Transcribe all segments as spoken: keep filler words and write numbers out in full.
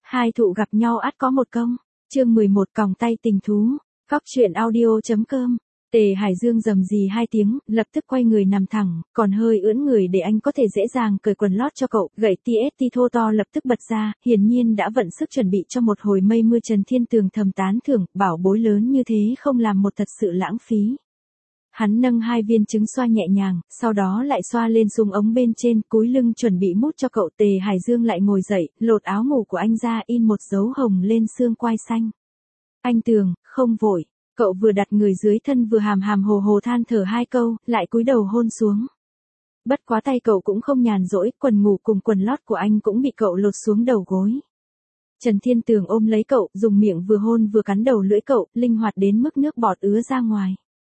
Hai thụ gặp nhau ắt có một công. Chương mười một còng tay tình thú. Góc truyện audio chấm com. Tề Hải Dương rầm rì hai tiếng, lập tức quay người nằm thẳng, còn hơi ưỡn người để anh có thể dễ dàng cởi quần lót cho cậu. Gậy tê ét tê thô to lập tức bật ra, hiển nhiên đã vận sức chuẩn bị cho một hồi mây mưa. Trần Thiên Tường thầm tán thưởng, bảo bối lớn như thế không làm một thật sự lãng phí. Hắn nâng hai viên trứng xoa nhẹ nhàng, sau đó lại xoa lên xuống ống bên trên, cúi lưng chuẩn bị mút cho cậu. Tề Hải Dương lại ngồi dậy, lột áo ngủ của anh ra, in một dấu hồng lên xương quai xanh. Anh Tường, không vội. Cậu vừa đặt người dưới thân vừa hàm hàm hồ hồ than thở hai câu, lại cúi đầu hôn xuống. Bất quá tay cậu cũng không nhàn rỗi, quần ngủ cùng quần lót của anh cũng bị cậu lột xuống đầu gối. Trần Thiên Tường ôm lấy cậu, dùng miệng vừa hôn vừa cắn đầu lưỡi cậu, linh hoạt đến mức nước bọt ứa ra ngoài.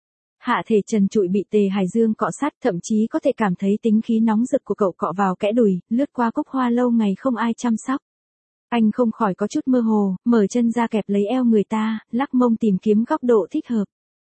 Hạ thể trần trụi bị Tề Hải Dương cọ sát, thậm chí có thể cảm thấy tính khí nóng rực của cậu cọ vào kẽ đùi, lướt qua cúc hoa lâu ngày không ai chăm sóc. Anh không khỏi có chút mơ hồ, mở chân ra kẹp lấy eo người ta, lắc mông tìm kiếm góc độ thích hợp.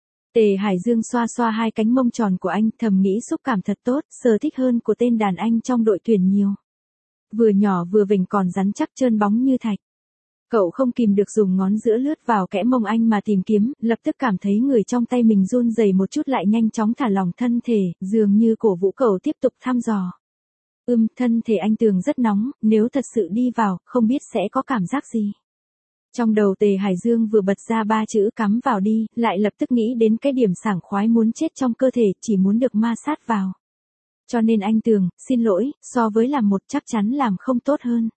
Tề Hải Dương xoa xoa hai cánh mông tròn của anh, thầm nghĩ xúc cảm thật tốt, sờ thích hơn của tên đàn anh trong đội tuyển nhiều. Vừa nhỏ vừa vểnh còn rắn chắc trơn bóng như thạch. Cậu không kìm được dùng ngón giữa lướt vào kẽ mông anh mà tìm kiếm, lập tức cảm thấy người trong tay mình run rẩy một chút lại nhanh chóng thả lỏng thân thể, dường như cổ vũ cậu tiếp tục thăm dò. Ưm, thân thể anh Tường rất nóng, nếu thật sự đi vào, không biết sẽ có cảm giác gì. Trong đầu Tề Hải Dương vừa bật ra ba chữ cắm vào đi, lại lập tức nghĩ đến cái điểm sảng khoái muốn chết trong cơ thể, chỉ muốn được ma sát vào. Cho nên anh Tường, xin lỗi, so với làm một chắc chắn làm không tốt hơn.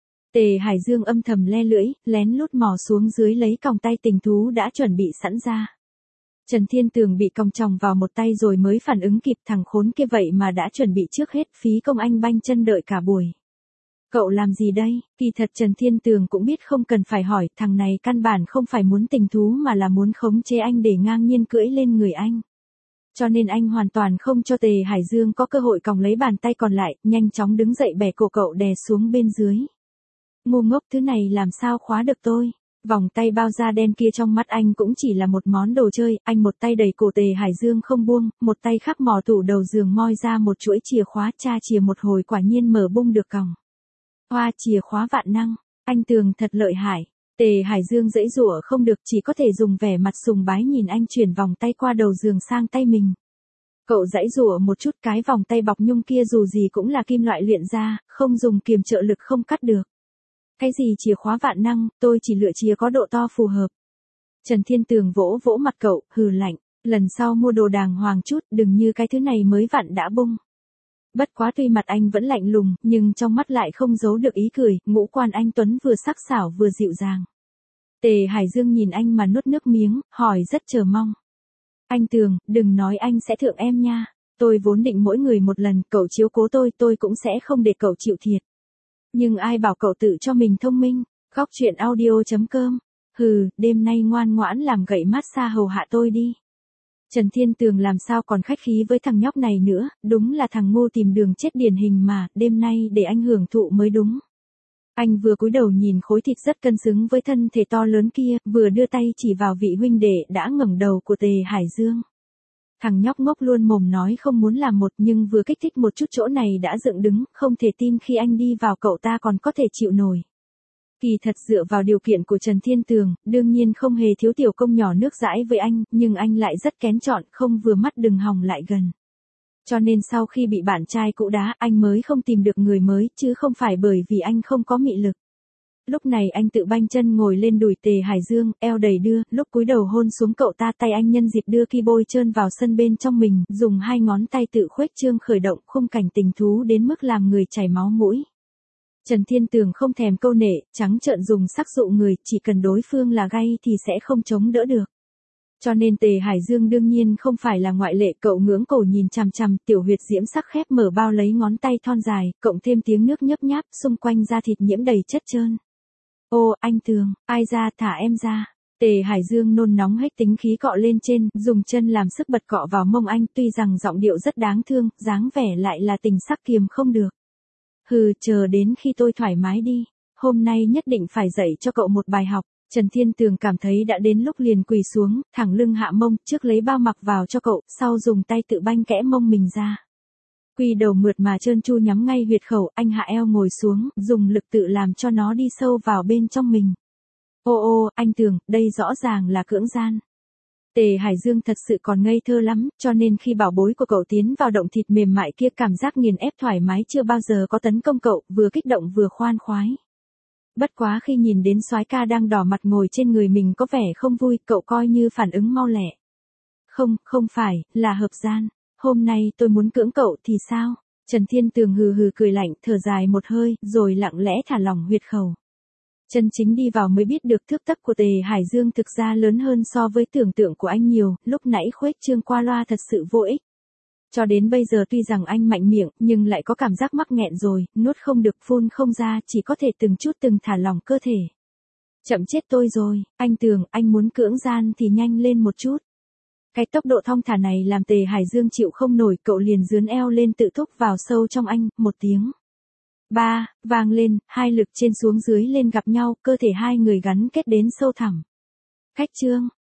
Tề Hải Dương âm thầm le lưỡi, lén lút mò xuống dưới lấy còng tay tình thú đã chuẩn bị sẵn ra. Trần Thiên Tường bị còng chòng vào một tay rồi mới phản ứng kịp, thằng khốn kia vậy mà đã chuẩn bị trước hết, phí công anh banh chân đợi cả buổi. Cậu làm gì đây? Kỳ thật Trần Thiên Tường cũng biết không cần phải hỏi, thằng này căn bản không phải muốn tình thú mà là muốn khống chế anh để ngang nhiên cưỡi lên người anh. Cho nên anh hoàn toàn không cho Tề Hải Dương có cơ hội còng lấy bàn tay còn lại, nhanh chóng đứng dậy bẻ cổ cậu đè xuống bên dưới. Ngu ngốc, thứ này làm sao khóa được tôi? Vòng tay bao da đen kia trong mắt anh cũng chỉ là một món đồ chơi, anh một tay đẩy cổ Tề Hải Dương không buông, một tay khác mò tủ đầu giường moi ra một chuỗi chìa khóa, tra chìa một hồi quả nhiên mở bung được còng. Hoa, chìa khóa vạn năng, anh Tường thật lợi hại. Tề Hải Dương giãy giụa không được, chỉ có thể dùng vẻ mặt sùng bái nhìn anh chuyển vòng tay qua đầu giường sang tay mình. Cậu giãy giụa một chút, cái vòng tay bọc nhung kia dù gì cũng là kim loại luyện ra, không dùng kiềm trợ lực không cắt được. Cái gì chìa khóa vạn năng, tôi chỉ lựa chìa có độ to phù hợp. Trần Thiên Tường vỗ vỗ mặt cậu, hừ lạnh, lần sau mua đồ đàng hoàng chút, đừng như cái thứ này mới vặn đã bung. Bất quá tuy mặt anh vẫn lạnh lùng, nhưng trong mắt lại không giấu được ý cười, ngũ quan anh Tuấn vừa sắc sảo vừa dịu dàng. Tề Hải Dương nhìn anh mà nuốt nước miếng, hỏi rất chờ mong. Anh Tường, đừng nói anh sẽ thượng em nha, tôi vốn định mỗi người một lần, cậu chiếu cố tôi, tôi cũng sẽ không để cậu chịu thiệt. Nhưng ai bảo cậu tự cho mình thông minh, góc truyện audio chấm com, hừ, đêm nay ngoan ngoãn làm gậy massage hầu hạ tôi đi. Trần Thiên Tường làm sao còn khách khí với thằng nhóc này nữa, đúng là thằng ngu tìm đường chết điển hình mà, đêm nay để anh hưởng thụ mới đúng. Anh vừa cúi đầu nhìn khối thịt rất cân xứng với thân thể to lớn kia, vừa đưa tay chỉ vào vị huynh đệ đã ngẩng đầu của Tề Hải Dương. Thằng nhóc ngốc luôn mồm nói không muốn làm một, nhưng vừa kích thích một chút chỗ này đã dựng đứng, không thể tin khi anh đi vào cậu ta còn có thể chịu nổi. Kỳ thật dựa vào điều kiện của Trần Thiên Tường, đương nhiên không hề thiếu tiểu công nhỏ nước dãi với anh, nhưng anh lại rất kén chọn, không vừa mắt đừng hòng lại gần. Cho nên sau khi bị bạn trai cũ đá, anh mới không tìm được người mới, chứ không phải bởi vì anh không có mị lực. Lúc này anh tự banh chân ngồi lên đùi Tề Hải Dương, eo đầy đưa, lúc cúi đầu hôn xuống cậu ta, tay anh nhân dịp đưa ki bôi trơn vào sân bên trong mình, dùng hai ngón tay tự khuếch trương khởi động khung cảnh tình thú đến mức làm người chảy máu mũi. Trần Thiên Tường không thèm câu nệ, trắng trợn dùng sắc dụ người, chỉ cần đối phương là gay thì sẽ không chống đỡ được. Cho nên Tề Hải Dương đương nhiên không phải là ngoại lệ, cậu ngưỡng cổ nhìn chằm chằm, tiểu huyệt diễm sắc khép mở bao lấy ngón tay thon dài, cộng thêm tiếng nước nhấp nháp, xung quanh da thịt nhiễm đầy chất trơn. Ô, anh Tường, ai ra, thả em ra. Tề Hải Dương nôn nóng hết tính khí cọ lên trên, dùng chân làm sức bật cọ vào mông anh, tuy rằng giọng điệu rất đáng thương, dáng vẻ lại là tình sắc kiềm không được. Hừ, chờ đến khi tôi thoải mái đi, hôm nay nhất định phải dạy cho cậu một bài học. Trần Thiên Tường cảm thấy đã đến lúc liền quỳ xuống, thẳng lưng hạ mông, trước lấy bao mặc vào cho cậu, sau dùng tay tự banh kẽ mông mình ra. Quy đầu mượt mà trơn tru nhắm ngay huyệt khẩu, anh hạ eo ngồi xuống, dùng lực tự làm cho nó đi sâu vào bên trong mình. Ô ô, anh Tường, đây rõ ràng là cưỡng gian. Tề Hải Dương thật sự còn ngây thơ lắm, cho nên khi bảo bối của cậu tiến vào động thịt mềm mại kia cảm giác nghiền ép thoải mái chưa bao giờ có tấn công cậu, vừa kích động vừa khoan khoái. Bất quá khi nhìn đến soái ca đang đỏ mặt ngồi trên người mình có vẻ không vui, cậu coi như phản ứng mau lẹ. Không, không phải, là hợp gian. Hôm nay tôi muốn cưỡng cậu thì sao? Trần Thiên Tường hừ hừ cười lạnh, thở dài một hơi, rồi lặng lẽ thả lỏng huyệt khẩu. Chân chính đi vào mới biết được thước tấc của Tề Hải Dương thực ra lớn hơn so với tưởng tượng của anh nhiều, lúc nãy khuếch trương qua loa thật sự vô ích. Cho đến bây giờ tuy rằng anh mạnh miệng, nhưng lại có cảm giác mắc nghẹn rồi, nuốt không được phun không ra, chỉ có thể từng chút từng thả lỏng cơ thể. Chậm chết tôi rồi, anh Tường, anh muốn cưỡng gian thì nhanh lên một chút. Cái tốc độ thong thả này làm Tề Hải Dương chịu không nổi, cậu liền dướn eo lên tự thúc vào sâu trong anh, một tiếng. Ba, vang lên, hai lực trên xuống dưới lên gặp nhau, cơ thể hai người gắn kết đến sâu thẳm. Cách chương.